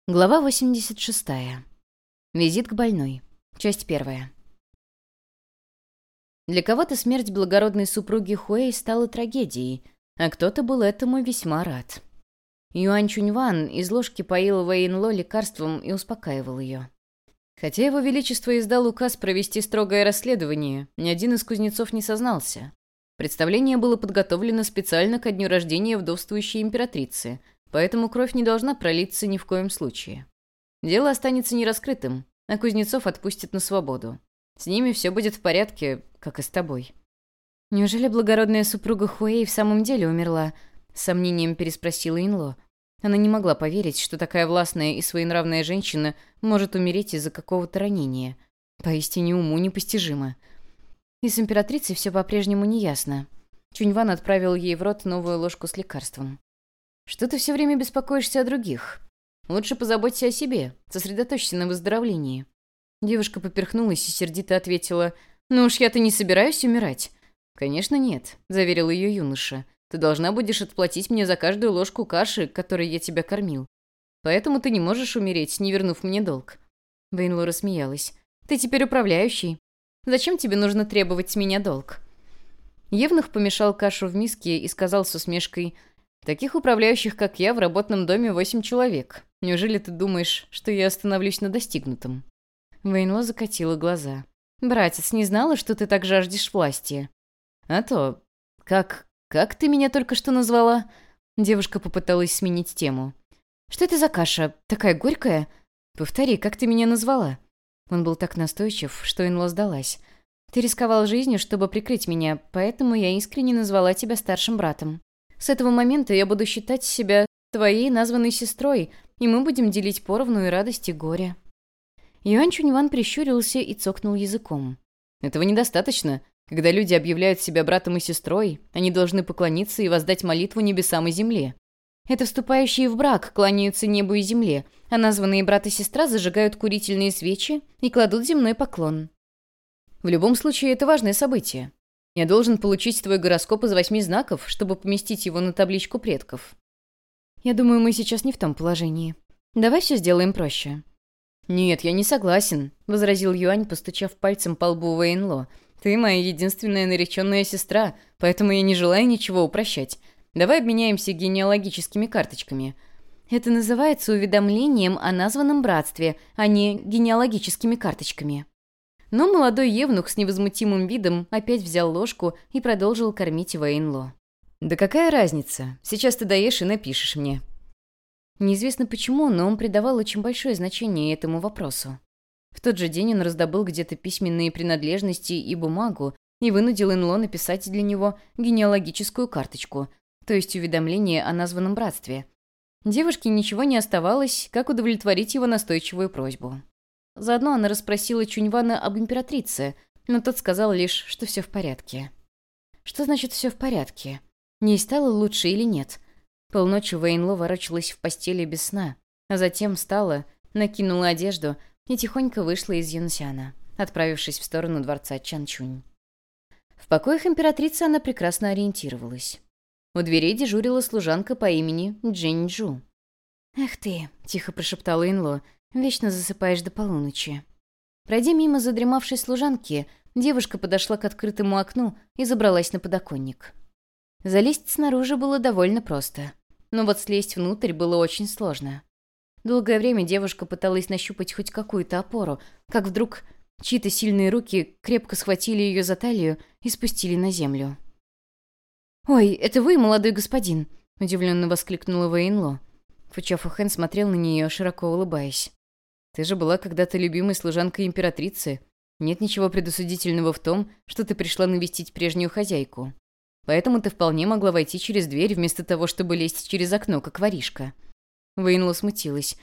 Глава 86. Визит к больной. Часть 1. Для кого-то смерть благородной супруги Хуэй стала трагедией, а кто-то был этому весьма рад. Юань Чуньван из ложки поил Вэйнло лекарством и успокаивал ее. Хотя его величество издал указ провести строгое расследование, ни один из кузнецов не сознался. Представление было подготовлено специально ко дню рождения вдовствующей императрицы, поэтому кровь не должна пролиться ни в коем случае. Дело останется нераскрытым, а кузнецов отпустят на свободу. С ними все будет в порядке, как и с тобой. «Неужели благородная супруга Хуэй в самом деле умерла?» — с сомнением переспросила Инло. Она не могла поверить, что такая властная и своенравная женщина может умереть из-за какого-то ранения. Поистине уму непостижимо. И с императрицей все по-прежнему неясно. Чуньван отправил ей в рот новую ложку с лекарством. «Что ты все время беспокоишься о других? Лучше позаботься о себе, сосредоточься на выздоровлении». Девушка поперхнулась и сердито ответила: «Ну уж я-то не собираюсь умирать». «Конечно нет», — заверил ее юноша. «Ты должна будешь отплатить мне за каждую ложку каши, которой я тебя кормил. Поэтому ты не можешь умереть, не вернув мне долг». Вэйнло рассмеялась. «Ты теперь управляющий. Зачем тебе нужно требовать с меня долг?» Евнух помешал кашу в миске и сказал с усмешкой: «Таких управляющих, как я, в работном доме 8 человек. Неужели ты думаешь, что я остановлюсь на достигнутом?» Вэйнло закатила глаза. «Братец, не знала, что ты так жаждешь власти?» «А то... Как ты меня только что назвала?» Девушка попыталась сменить тему. «Что это за каша? Такая горькая? Повтори, как ты меня назвала?» Он был так настойчив, что Инло сдалась. «Ты рисковал жизнью, чтобы прикрыть меня, поэтому я искренне назвала тебя старшим братом. С этого момента я буду считать себя твоей названной сестрой, и мы будем делить поровну и радость, и горе». Юань Чуньван прищурился и цокнул языком. «Этого недостаточно. Когда люди объявляют себя братом и сестрой, они должны поклониться и воздать молитву небесам и земле. Это вступающие в брак кланяются небу и земле, а названные брат и сестра зажигают курительные свечи и кладут земной поклон. В любом случае, это важное событие. Я должен получить твой гороскоп из 8 знаков, чтобы поместить его на табличку предков. Я думаю, мы сейчас не в том положении. Давай все сделаем проще». «Нет, я не согласен», — возразил Юань, постучав пальцем по лбу Вэйнло. «Ты моя единственная нареченная сестра, поэтому я не желаю ничего упрощать. Давай обменяемся генеалогическими карточками». «Это называется уведомлением о названном братстве, а не генеалогическими карточками». Но молодой евнух с невозмутимым видом опять взял ложку и продолжил кормить Вэйнло. «Да какая разница? Сейчас ты доешь и напишешь мне». Неизвестно почему, но он придавал очень большое значение этому вопросу. В тот же день он раздобыл где-то письменные принадлежности и бумагу и вынудил Инло написать для него генеалогическую карточку, то есть уведомление о названном братстве. Девушке ничего не оставалось, как удовлетворить его настойчивую просьбу. Заодно она расспросила Чуньвана об императрице, но тот сказал лишь, что все в порядке. Что значит «все в порядке»? Ей стало лучше или нет? Полночи Вэйнло ворочалась в постели без сна, а затем встала, накинула одежду и тихонько вышла из Юнсяна, отправившись в сторону дворца Чанчунь. В покоях императрицы она прекрасно ориентировалась. У дверей дежурила служанка по имени Джинь-Джу. «Эх ты», — тихо прошептала Инло, — «вечно засыпаешь до полуночи». Пройдя мимо задремавшей служанки, девушка подошла к открытому окну и забралась на подоконник. Залезть снаружи было довольно просто, но вот слезть внутрь было очень сложно. Долгое время девушка пыталась нащупать хоть какую-то опору, как вдруг чьи-то сильные руки крепко схватили ее за талию и спустили на землю. «Ой, это вы, молодой господин?» — удивленно воскликнула Вэйнло. Фучафу Хэн смотрел на нее, широко улыбаясь. «Ты же была когда-то любимой служанкой императрицы. Нет ничего предосудительного в том, что ты пришла навестить прежнюю хозяйку. Поэтому ты вполне могла войти через дверь, вместо того, чтобы лезть через окно, как воришка». Вэйнло смутилась.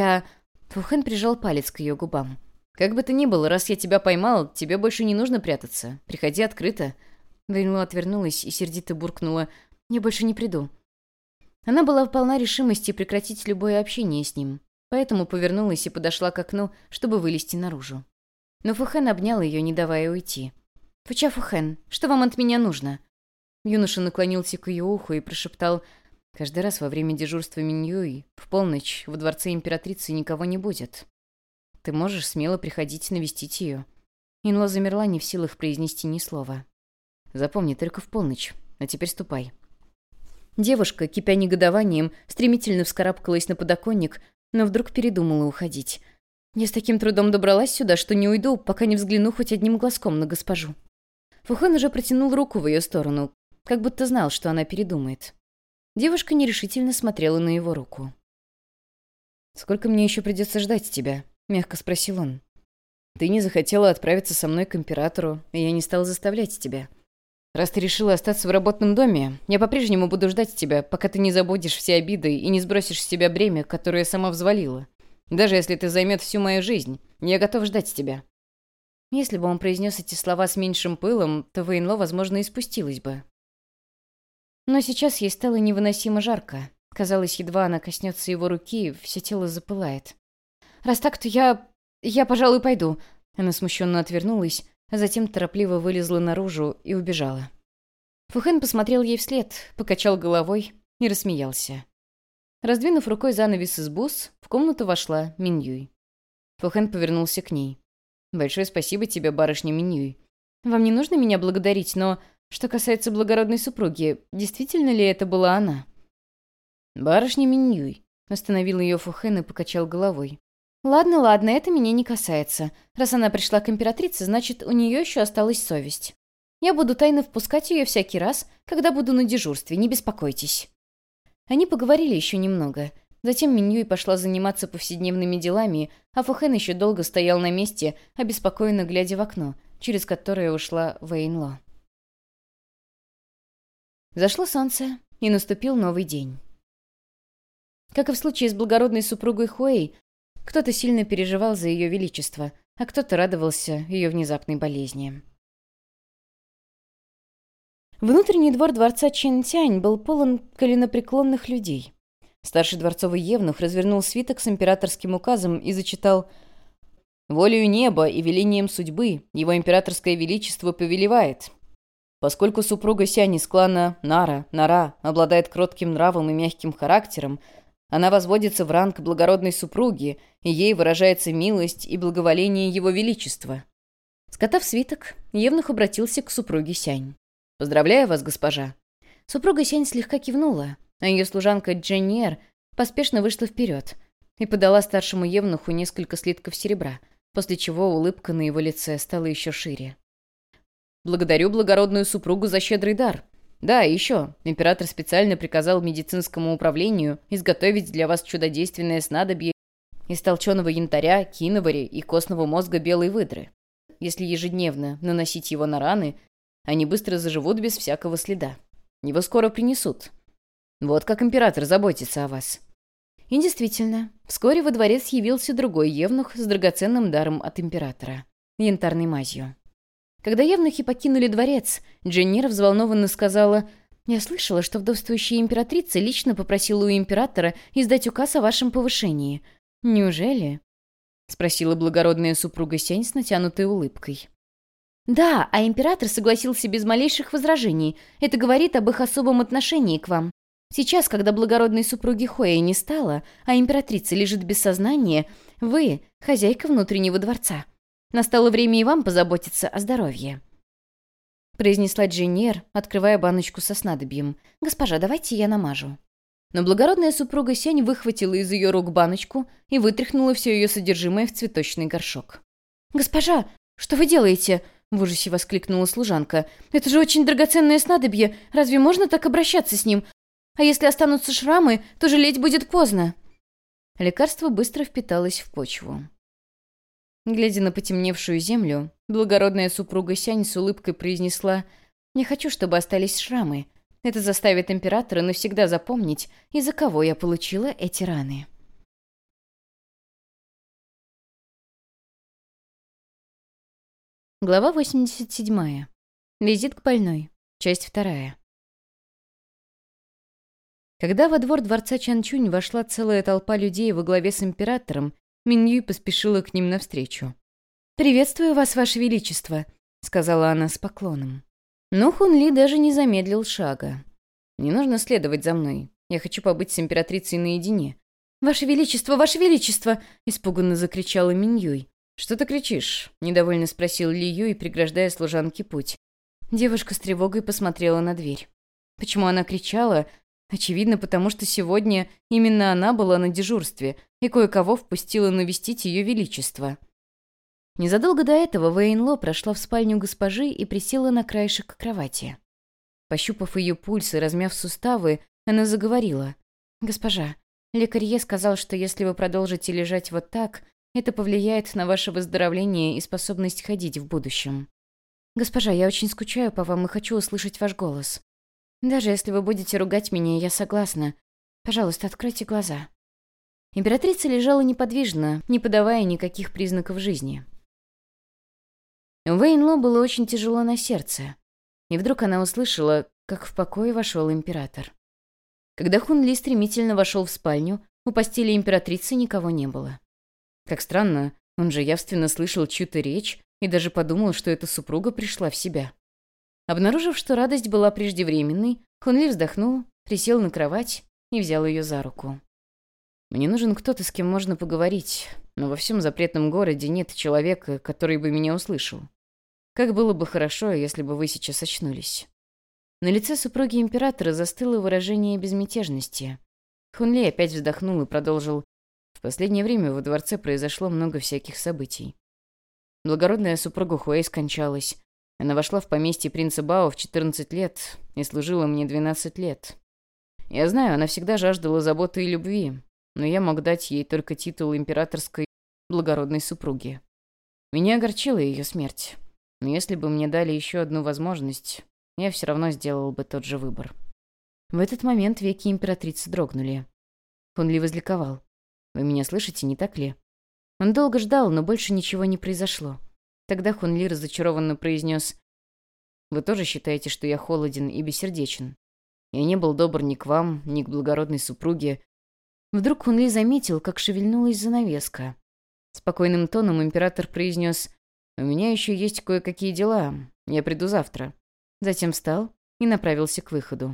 Фухэн прижал палец к ее губам. «Как бы то ни было, раз я тебя поймал, тебе больше не нужно прятаться. Приходи открыто». Вэйнло отвернулась и сердито буркнула: «Я больше не приду». Она была полна решимости прекратить любое общение с ним, поэтому повернулась и подошла к окну, чтобы вылезти наружу. Но Фухэн обнял ее, не давая уйти. «Фуча Фухэн, что вам от меня нужно?» Юноша наклонился к ее уху и прошептал: Каждый раз во время дежурства Миньюй в полночь во дворце императрицы никого не будет. Ты можешь смело приходить навестить ее». Инло замерла, не в силах произнести ни слова. «Запомни, только в полночь. А теперь ступай». Девушка, кипя негодованием, стремительно вскарабкалась на подоконник, но вдруг передумала уходить. «Я с таким трудом добралась сюда, что не уйду, пока не взгляну хоть одним глазком на госпожу». Фухэн уже протянул руку в ее сторону, как будто знал, что она передумает. Девушка нерешительно смотрела на его руку. «Сколько мне еще придется ждать тебя?» — мягко спросил он. «Ты не захотела отправиться со мной к императору, и я не стал заставлять тебя. Раз ты решила остаться в работном доме, я по-прежнему буду ждать тебя, пока ты не забудешь все обиды и не сбросишь с себя бремя, которое сама взвалила. Даже если это займет всю мою жизнь, я готов ждать тебя». Если бы он произнес эти слова с меньшим пылом, то Вэйнло, возможно, и спустилась бы. Но сейчас ей стало невыносимо жарко. Казалось, едва она коснется его руки, все тело запылает. «Раз так, то я, пожалуй, пойду». Она смущенно отвернулась, а затем торопливо вылезла наружу и убежала. Фухэн посмотрел ей вслед, покачал головой и рассмеялся. Раздвинув рукой занавес из бус, в комнату вошла Миньюй. Фухэн повернулся к ней. «Большое спасибо тебе, барышня Миньюй. Вам не нужно меня благодарить, но, что касается благородной супруги, действительно ли это была она?» «Барышня Миньюй», — остановил ее Фухэн и покачал головой. «Ладно, ладно, это меня не касается. Раз она пришла к императрице, значит, у нее еще осталась совесть. Я буду тайно впускать ее всякий раз, когда буду на дежурстве, не беспокойтесь». Они поговорили еще немного. Затем Миньюй пошла заниматься повседневными делами, а Фухэн еще долго стоял на месте, обеспокоенно глядя в окно, через которое ушла Вэйнло. Зашло солнце, и наступил новый день. Как и в случае с благородной супругой Хуэй, кто-то сильно переживал за ее величество, а кто-то радовался ее внезапной болезни. Внутренний двор дворца Чинтянь был полон коленопреклонных людей. Старший дворцовый евнух развернул свиток с императорским указом и зачитал: «Волею неба и велением судьбы его императорское величество повелевает. Поскольку супруга Сянь из клана Нара обладает кротким нравом и мягким характером, она возводится в ранг благородной супруги, и ей выражается милость и благоволение его величества». Скотав свиток, евнух обратился к супруге Сянь. «Поздравляю вас, госпожа». Супруга Сянь слегка кивнула, а ее служанка Дженниер поспешно вышла вперед и подала старшему евнуху несколько слитков серебра, после чего улыбка на его лице стала еще шире. «Благодарю благородную супругу за щедрый дар. Да, и еще, император специально приказал медицинскому управлению изготовить для вас чудодейственное снадобье из толченого янтаря, киновари и костного мозга белой выдры. Если ежедневно наносить его на раны, они быстро заживут без всякого следа. Его скоро принесут. Вот как император заботится о вас». И действительно, вскоре во дворец явился другой евнух с драгоценным даром от императора — янтарной мазью. Когда евнухи покинули дворец, Дженнир взволнованно сказала: «Я слышала, что вдовствующая императрица лично попросила у императора издать указ о вашем повышении. Неужели?» — спросила благородная супруга Сянь с натянутой улыбкой. «Да, а император согласился без малейших возражений. Это говорит об их особом отношении к вам. Сейчас, когда благородной супруги Хуэй не стало, а императрица лежит без сознания, вы — хозяйка внутреннего дворца. Настало время и вам позаботиться о здоровье», — произнесла Дженнер, открывая баночку со снадобьем. «Госпожа, давайте я намажу». Но благородная супруга Сянь выхватила из ее рук баночку и вытряхнула все ее содержимое в цветочный горшок. «Госпожа, что вы делаете?» — в ужасе воскликнула служанка. «Это же очень драгоценное снадобье. Разве можно так обращаться с ним? А если останутся шрамы, то жалеть будет поздно». Лекарство быстро впиталось в почву. Глядя на потемневшую землю, благородная супруга Сянь с улыбкой произнесла: «Не хочу, чтобы остались шрамы. Это заставит императора навсегда запомнить, из-за кого я получила эти раны». Глава 87. Визит к больной. Часть 2. Когда во двор дворца Чанчунь вошла целая толпа людей во главе с императором, Миньюй поспешила к ним навстречу. «Приветствую вас, ваше величество», — сказала она с поклоном. Но Хун Ли даже не замедлил шага. «Не нужно следовать за мной. Я хочу побыть с императрицей наедине». «Ваше Величество, Ваше Величество!» — испуганно закричала Миньюй. «Что ты кричишь?» — недовольно спросил Ли Юй, преграждая служанке путь. Девушка с тревогой посмотрела на дверь. Почему она кричала? Очевидно, потому что сегодня именно она была на дежурстве и кое-кого впустила навестить ее величество. Незадолго до этого Вэйнло прошла в спальню госпожи и присела на краешек кровати. Пощупав ее пульс и размяв суставы, она заговорила. «Госпожа, лекарь Е сказал, что если вы продолжите лежать вот так, это повлияет на ваше выздоровление и способность ходить в будущем. Госпожа, я очень скучаю по вам и хочу услышать ваш голос. Даже если вы будете ругать меня, я согласна. Пожалуйста, откройте глаза». Императрица лежала неподвижно, не подавая никаких признаков жизни. Вэйнло было очень тяжело на сердце. И вдруг она услышала, как в покое вошел император. Когда Хун Ли стремительно вошел в спальню, у постели императрицы никого не было. Как странно, он же явственно слышал чью-то речь и даже подумал, что эта супруга пришла в себя. Обнаружив, что радость была преждевременной, Хун Ли вздохнул, присел на кровать и взял ее за руку. «Мне нужен кто-то, с кем можно поговорить, но во всем запретном городе нет человека, который бы меня услышал. Как было бы хорошо, если бы вы сейчас очнулись». На лице супруги императора застыло выражение безмятежности. Хун Ли опять вздохнул и продолжил. «В последнее время во дворце произошло много всяких событий. Благородная супруга Хуэй скончалась. Она вошла в поместье принца Бао в 14 лет и служила мне 12 лет. Я знаю, она всегда жаждала заботы и любви, но я мог дать ей только титул императорской благородной супруги. Меня огорчила ее смерть, но если бы мне дали еще одну возможность, я все равно сделал бы тот же выбор». В этот момент веки императрицы дрогнули. Хун Ли возликовал. «Вы меня слышите, не так ли?» Он долго ждал, но больше ничего не произошло. Тогда Хун Ли разочарованно произнес: «Вы тоже считаете, что я холоден и бессердечен? Я не был добр ни к вам, ни к благородной супруге». Вдруг Хун Ли заметил, как шевельнулась занавеска. Спокойным тоном император произнес: «У меня еще есть кое-какие дела. Я приду завтра». Затем встал и направился к выходу.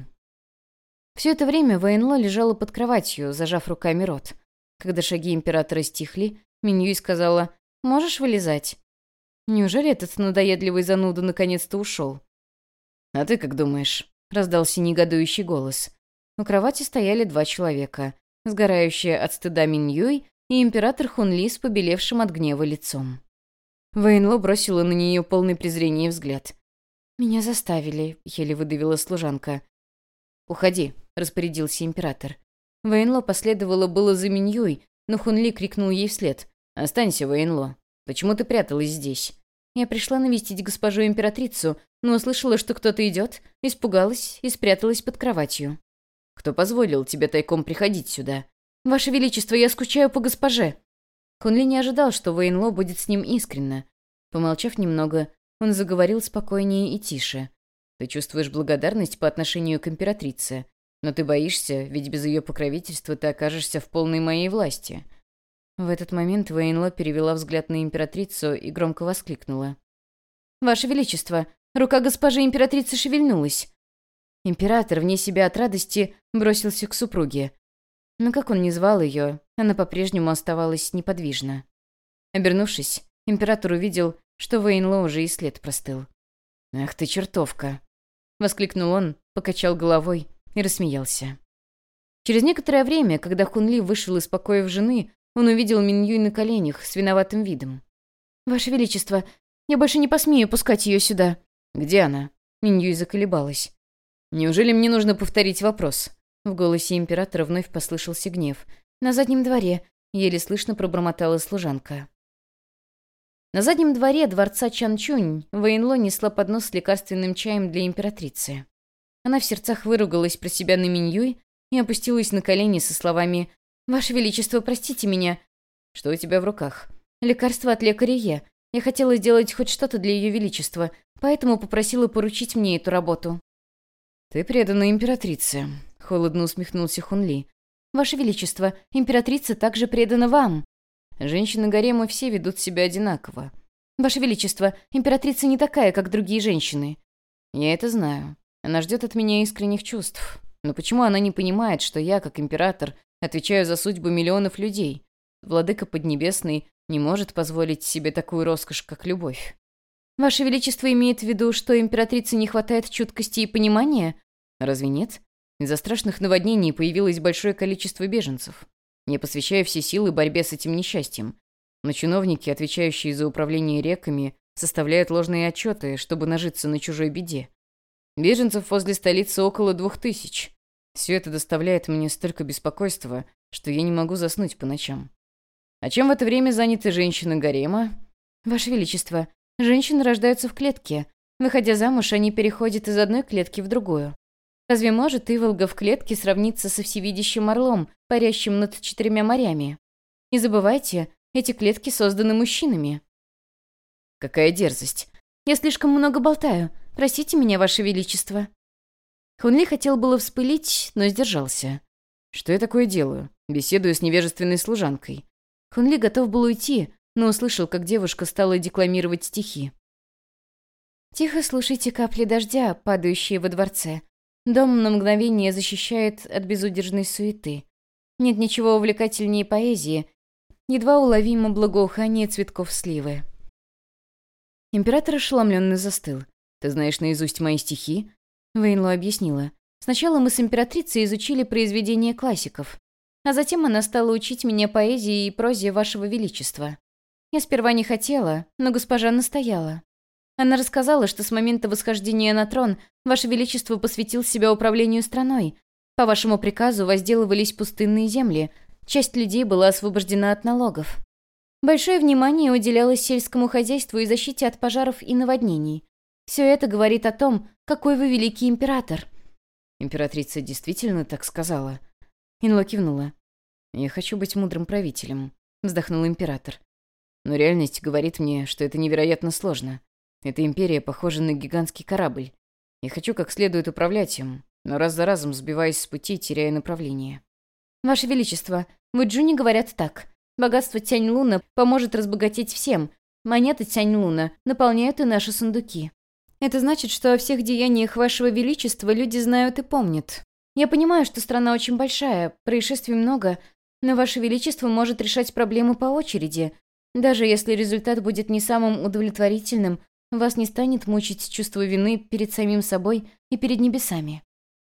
Все это время Вэйнло лежала под кроватью, зажав руками рот. Когда шаги императора стихли, Миньюй сказала: «Можешь вылезать?» Неужели этот надоедливый зануда наконец-то ушел? «А ты как думаешь?» — раздался негодующий голос. У кровати стояли два человека, сгорающая от стыда Миньюй и император Хун Ли с побелевшим от гнева лицом. Вэйнло бросила на нее полный презрения взгляд. «Меня заставили», — еле выдавила служанка. «Уходи», — распорядился император. Вэйнло последовало было за Миньюй, но Хун Ли крикнул ей вслед: «Останься, Вэйнло. Почему ты пряталась здесь?» «Я пришла навестить госпожу императрицу, но услышала, что кто-то идет, испугалась и спряталась под кроватью». «Кто позволил тебе тайком приходить сюда?» «Ваше Величество, я скучаю по госпоже». Хун Ли не ожидал, что Вэйнло будет с ним искренне. Помолчав немного, он заговорил спокойнее и тише. «Ты чувствуешь благодарность по отношению к императрице, но ты боишься, ведь без ее покровительства ты окажешься в полной моей власти». В этот момент Вэйнло перевела взгляд на императрицу и громко воскликнула: «Ваше Величество, рука госпожи императрицы шевельнулась». Император, вне себя от радости, бросился к супруге. Но как он ни звал ее, она по-прежнему оставалась неподвижна. Обернувшись, император увидел, что Вэйнло уже и след простыл. «Ах ты, чертовка!» — воскликнул он, покачал головой и рассмеялся. Через некоторое время, когда Хун Ли вышел из покоев жены, он увидел Миньюй на коленях с виноватым видом. «Ваше Величество, я больше не посмею пускать ее сюда». «Где она?» Миньюй заколебалась. «Неужели мне нужно повторить вопрос?» В голосе императора вновь послышался гнев. «На заднем дворе», — еле слышно пробормотала служанка. На заднем дворе дворца Чанчунь Вэйнло несла поднос с лекарственным чаем для императрицы. Она в сердцах выругалась про себя на Миньюй и опустилась на колени со словами: «Ваше Величество, простите меня». «Что у тебя в руках?» «Лекарство от лекаря Е. Я хотела сделать хоть что-то для Ее Величества, поэтому попросила поручить мне эту работу». «Ты предана императрице», — холодно усмехнулся Хун Ли. «Ваше Величество, императрица также предана вам». «Женщины гарема все ведут себя одинаково». «Ваше Величество, императрица не такая, как другие женщины». «Я это знаю. Она ждет от меня искренних чувств. Но почему она не понимает, что я, как император, отвечаю за судьбу миллионов людей? Владыка Поднебесный не может позволить себе такую роскошь, как любовь. Ваше Величество имеет в виду, что императрице не хватает чуткости и понимания? Разве нет? Из-за страшных наводнений появилось большое количество беженцев. Я посвящаю все силы борьбе с этим несчастьем. Но чиновники, отвечающие за управление реками, составляют ложные отчеты, чтобы нажиться на чужой беде. Беженцев возле столицы около 2000. Все это доставляет мне столько беспокойства, что я не могу заснуть по ночам. А чем в это время заняты женщины гарема? Ваше Величество, женщины рождаются в клетке. Выходя замуж, они переходят из одной клетки в другую. Разве может Иволга в клетке сравниться со всевидящим орлом, парящим над 4 морями? Не забывайте, эти клетки созданы мужчинами. Какая дерзость. Я слишком много болтаю. Простите меня, Ваше Величество. Хунли хотел было вспылить, но сдержался. Что я такое делаю? Беседую с невежественной служанкой. Хунли готов был уйти, но услышал, как девушка стала декламировать стихи. «Тихо слушайте капли дождя, падающие во дворце. Дом на мгновение защищает от безудержной суеты. Нет ничего увлекательнее поэзии, едва уловимо благоухание цветков сливы». Император ошеломленно застыл. «Ты знаешь наизусть мои стихи?» Вейнло объяснила. «Сначала мы с императрицей изучили произведения классиков, а затем она стала учить меня поэзии и прозе Вашего Величества. Я сперва не хотела, но госпожа настояла. Она рассказала, что с момента восхождения на трон Ваше Величество посвятил себя управлению страной. По вашему приказу возделывались пустынные земли, часть людей была освобождена от налогов. Большое внимание уделялось сельскому хозяйству и защите от пожаров и наводнений. Все это говорит о том, какой вы великий император». Императрица действительно так сказала. Инло кивнула. «Я хочу быть мудрым правителем», — вздохнул император. «Но реальность говорит мне, что это невероятно сложно. Эта империя похожа на гигантский корабль. Я хочу как следует управлять им, но раз за разом сбиваясь с пути, теряя направление». «Ваше Величество, в Иджуне говорят так. Богатство Тянь-Луна поможет разбогатеть всем. Монеты Тянь-Луна наполняют и наши сундуки. Это значит, что о всех деяниях Вашего Величества люди знают и помнят. Я понимаю, что страна очень большая, происшествий много, но Ваше Величество может решать проблемы по очереди. Даже если результат будет не самым удовлетворительным, вас не станет мучить чувство вины перед самим собой и перед небесами».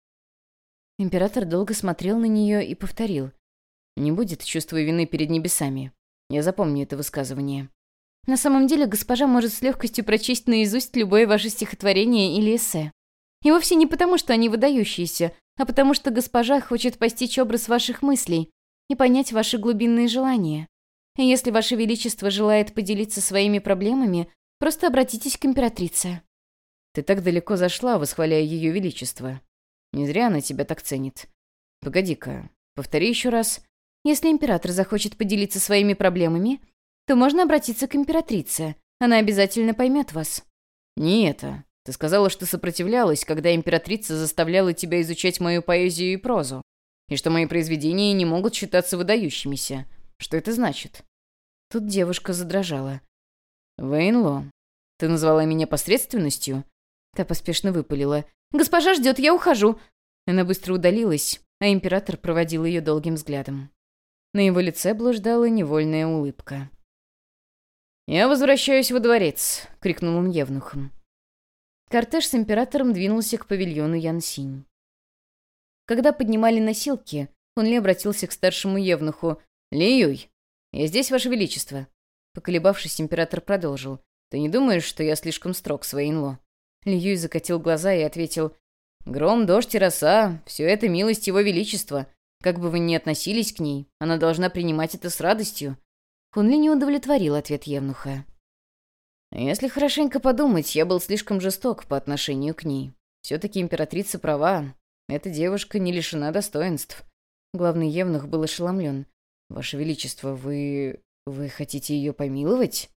Император долго смотрел на нее и повторил. «Не будет чувства вины перед небесами. Я запомню это высказывание». На самом деле госпожа может с легкостью прочесть наизусть любое ваше стихотворение или эссе. И вовсе не потому, что они выдающиеся, а потому что госпожа хочет постичь образ ваших мыслей и понять ваши глубинные желания. И если ваше величество желает поделиться своими проблемами, просто обратитесь к императрице». «Ты так далеко зашла, восхваляя ее величество. Не зря она тебя так ценит. Погоди-ка, повтори еще раз. Если император захочет поделиться своими проблемами, то можно обратиться к императрице. Она обязательно поймет вас». «Не это. Ты сказала, что сопротивлялась, когда императрица заставляла тебя изучать мою поэзию и прозу, и что мои произведения не могут считаться выдающимися. Что это значит?» Тут девушка задрожала. «Вейнло, ты назвала меня посредственностью?» Та поспешно выпалила. «Госпожа ждет, я ухожу!» Она быстро удалилась, а император проводил ее долгим взглядом. На его лице блуждала невольная улыбка. «Я возвращаюсь во дворец!» — крикнул он евнухом. Кортеж с императором двинулся к павильону Янсинь. Когда поднимали носилки, Хунли обратился к старшему евнуху. «Ли Юй, я здесь, Ваше Величество!» Поколебавшись, император продолжил. «Ты не думаешь, что я слишком строг с Вейнло?» Ли Юй закатил глаза и ответил. «Гром, дождь и роса — все это милость Его Величества. Как бы вы ни относились к ней, она должна принимать это с радостью». Хунли не удовлетворил ответ евнуха. «Если хорошенько подумать, я был слишком жесток по отношению к ней. Все-таки императрица права. Эта девушка не лишена достоинств». Главный евнух был ошеломлен. «Ваше Величество, вы хотите ее помиловать?»